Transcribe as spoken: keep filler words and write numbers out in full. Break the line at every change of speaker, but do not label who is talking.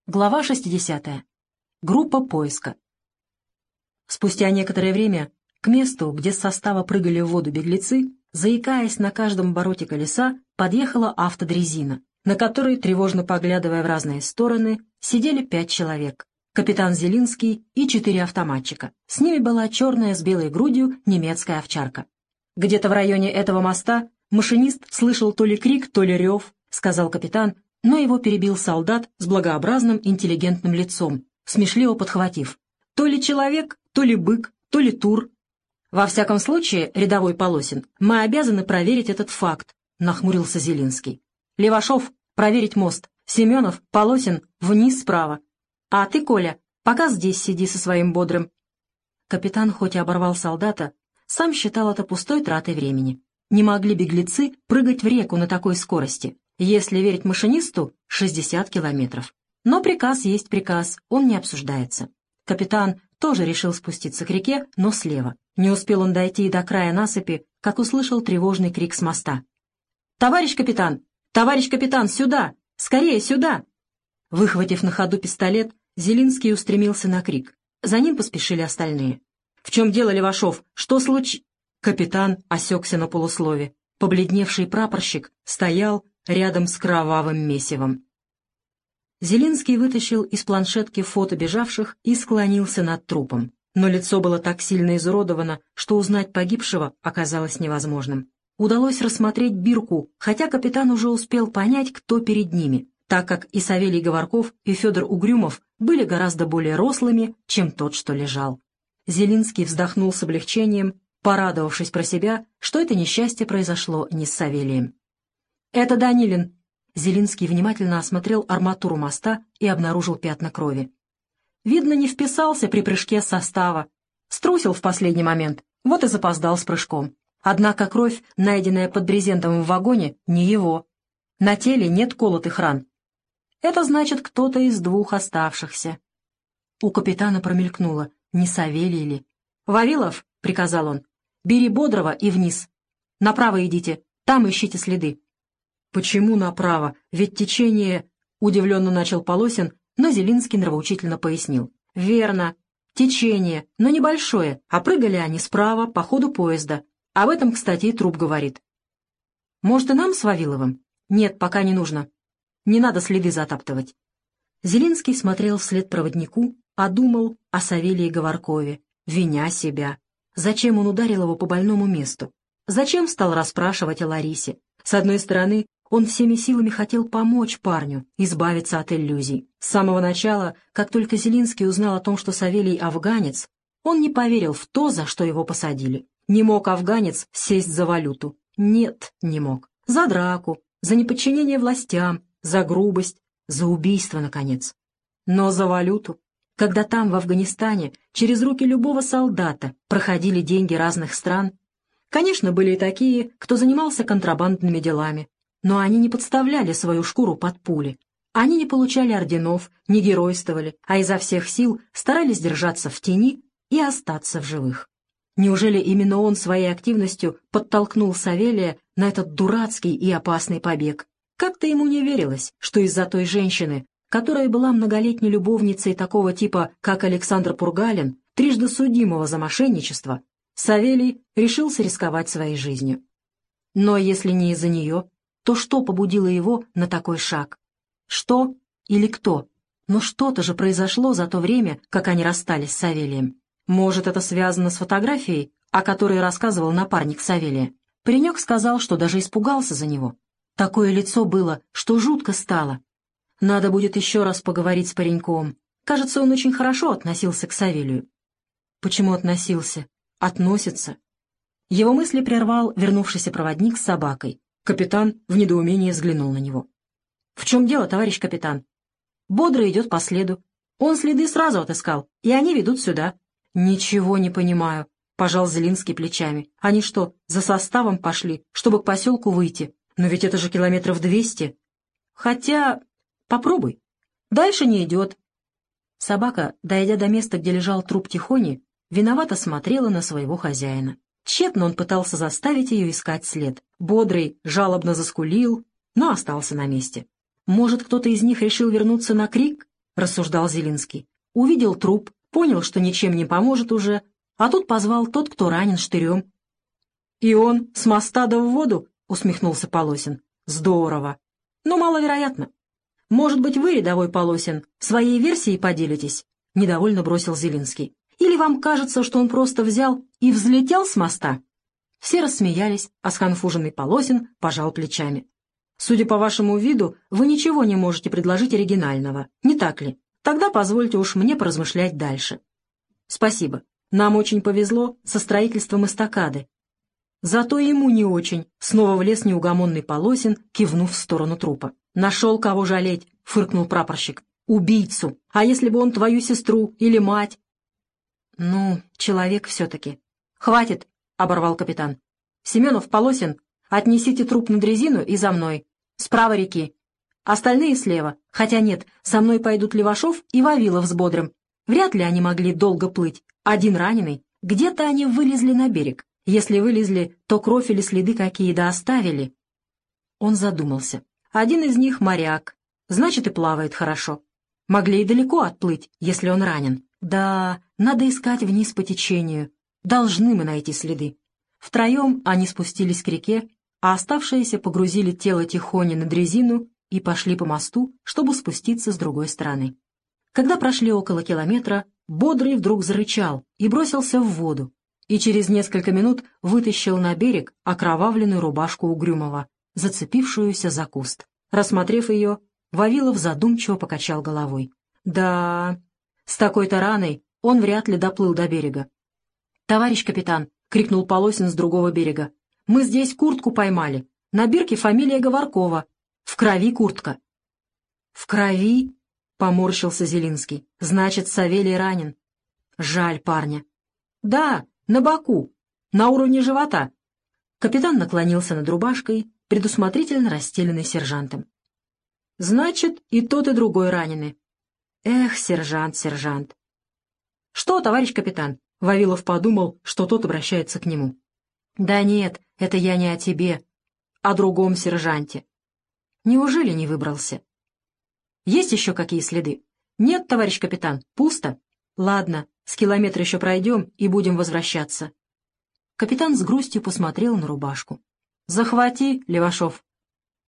Глава шестидесятая. Группа поиска. Спустя некоторое время к месту, где с состава прыгали в воду беглецы, заикаясь на каждом обороте колеса, подъехала автодрезина, на которой, тревожно поглядывая в разные стороны, сидели пять человек. Капитан Зелинский и четыре автоматчика. С ними была черная с белой грудью немецкая овчарка. «Где-то в районе этого моста машинист слышал то ли крик, то ли рев», — сказал капитан, но его перебил солдат с благообразным интеллигентным лицом, смешливо подхватив. «То ли человек, то ли бык, то ли тур». «Во всяком случае, рядовой Полосин, мы обязаны проверить этот факт», — нахмурился Зелинский. «Левашов, проверить мост. Семенов, Полосин, вниз справа. А ты, Коля, пока здесь сиди со своим бодрым». Капитан, хоть и оборвал солдата, сам считал это пустой тратой времени. Не могли беглецы прыгать в реку на такой скорости. Если верить машинисту, шестьдесят километров. Но приказ есть приказ, он не обсуждается. Капитан тоже решил спуститься к реке, но слева. Не успел он дойти и до края насыпи, как услышал тревожный крик с моста. «Товарищ капитан! Товарищ капитан, сюда! Скорее, сюда!» Выхватив на ходу пистолет, Зелинский устремился на крик. За ним поспешили остальные. «В чем дело, Левашов? Что случилось?» Капитан осекся на полуслове. Побледневший прапорщик стоял рядом с кровавым месивом. Зелинский вытащил из планшетки фото бежавших и склонился над трупом. Но лицо было так сильно изуродовано, что узнать погибшего оказалось невозможным. Удалось рассмотреть бирку, хотя капитан уже успел понять, кто перед ними, так как и Савелий Говорков, и Федор Угрюмов были гораздо более рослыми, чем тот, что лежал. Зелинский вздохнул с облегчением, порадовавшись про себя, что это несчастье произошло не с Савелием. «Это Данилин». Зелинский внимательно осмотрел арматуру моста и обнаружил пятна крови. Видно, не вписался при прыжке с состава. Струсил в последний момент, вот и запоздал с прыжком. Однако кровь, найденная под брезентом в вагоне, не его. На теле нет колотых ран. Это значит, кто-то из двух оставшихся. У капитана промелькнуло, не Савелий ли. «Вавилов», — приказал он, — «бери Бодрова и вниз. Направо идите, там ищите следы». «Почему направо? Ведь течение...» — удивленно начал Полосин, но Зелинский нравоучительно пояснил. «Верно. Течение, но небольшое, а прыгали они справа по ходу поезда. Об этом, кстати, и труп говорит». «Может, и нам с Вавиловым?» «Нет, пока не нужно. Не надо следы затаптывать». Зелинский смотрел вслед проводнику, а думал о Савелии Говоркове, виня себя. Зачем он ударил его по больному месту? Зачем стал расспрашивать о Ларисе? С одной стороны, он всеми силами хотел помочь парню, избавиться от иллюзий. С самого начала, как только Зелинский узнал о том, что Савелий афганец, он не поверил в то, за что его посадили. Не мог афганец сесть за валюту. Нет, не мог. За драку, за неподчинение властям, за грубость, за убийство, наконец. Но за валюту, когда там, в Афганистане, через руки любого солдата проходили деньги разных стран. Конечно, были и такие, кто занимался контрабандными делами, но они не подставляли свою шкуру под пули. Они не получали орденов, не геройствовали, а изо всех сил старались держаться в тени и остаться в живых. Неужели именно он своей активностью подтолкнул Савелия на этот дурацкий и опасный побег? Как-то ему не верилось, что из-за той женщины, которая была многолетней любовницей такого типа, как Александр Пургалин, трижды судимого за мошенничество, Савелий решился рисковать своей жизнью. Но если не из-за нее, то что побудило его на такой шаг? Что или кто? Но что-то же произошло за то время, как они расстались с Савелием. Может, это связано с фотографией, о которой рассказывал напарник Савелия. Паренек сказал, что даже испугался за него. Такое лицо было, что жутко стало. Надо будет еще раз поговорить с пареньком. Кажется, он очень хорошо относился к Савелию. Почему относился? Относится. Его мысли прервал вернувшийся проводник с собакой. Капитан в недоумении взглянул на него. «В чем дело, товарищ капитан?» «Бодро идет по следу. Он следы сразу отыскал, и они ведут сюда». «Ничего не понимаю», — пожал Зелинский плечами. «Они что, за составом пошли, чтобы к поселку выйти? Но ведь это же километров двести. Хотя... попробуй. Дальше не идет». Собака, дойдя до места, где лежал труп Тихони, виновато смотрела на своего хозяина. Тщетно он пытался заставить ее искать след. Бодрый жалобно заскулил, но остался на месте. Может, кто-то из них решил вернуться на крик? — рассуждал Зелинский. «Увидел труп, понял, что ничем не поможет уже, а тут позвал тот, кто ранен штырем». «И он с моста да в воду?» — усмехнулся Полосин. «Здорово. Но маловероятно. Может быть, вы, рядовой Полосин, своей версией поделитесь?» — недовольно бросил Зелинский. «Или вам кажется, что он просто взял и взлетел с моста?» Все рассмеялись, а сконфуженный Полосин пожал плечами. «Судя по вашему виду, вы ничего не можете предложить оригинального, не так ли? Тогда позвольте уж мне поразмышлять дальше». «Спасибо. Нам очень повезло со строительством эстакады». «Зато ему не очень», — снова влез неугомонный Полосин, кивнув в сторону трупа. «Нашел кого жалеть», — фыркнул прапорщик. «Убийцу. А если бы он твою сестру или мать?» «Ну, человек все-таки». «Хватит», — оборвал капитан. «Семенов, Полосин, отнесите труп на дрезину и за мной. Справа реки. Остальные слева. Хотя нет, со мной пойдут Левашов и Вавилов с Бодрым. Вряд ли они могли долго плыть. Один раненый. Где-то они вылезли на берег. Если вылезли, то кровь или следы какие-то оставили». Он задумался. Один из них моряк. Значит, и плавает хорошо. Могли и далеко отплыть, если он ранен. Да, надо искать вниз по течению. Должны мы найти следы. Втроем они спустились к реке, а оставшиеся погрузили тело Тихони на дрезину и пошли по мосту, чтобы спуститься с другой стороны. Когда прошли около километра, Бодрый вдруг зарычал и бросился в воду, и через несколько минут вытащил на берег окровавленную рубашку Угрюмова, зацепившуюся за куст. Рассмотрев ее, Вавилов задумчиво покачал головой. «Да, с такой-то раной он вряд ли доплыл до берега». «Товарищ капитан!» — крикнул Полосин с другого берега. «Мы здесь куртку поймали. На бирке фамилия Говоркова. В крови куртка». «В крови?» — поморщился Зелинский. «Значит, Савелий ранен. Жаль парня». «Да, на боку, на уровне живота». Капитан наклонился над рубашкой, предусмотрительно расстеленной сержантом. «Значит, и тот, и другой ранены». «Эх, сержант, сержант». «Что, товарищ капитан?» — Вавилов подумал, что тот обращается к нему. «Да нет, это я не о тебе, о другом сержанте». «Неужели не выбрался?» «Есть еще какие следы?» «Нет, товарищ капитан, пусто». «Ладно, с километра еще пройдем и будем возвращаться». Капитан с грустью посмотрел на рубашку. «Захвати, Левашов».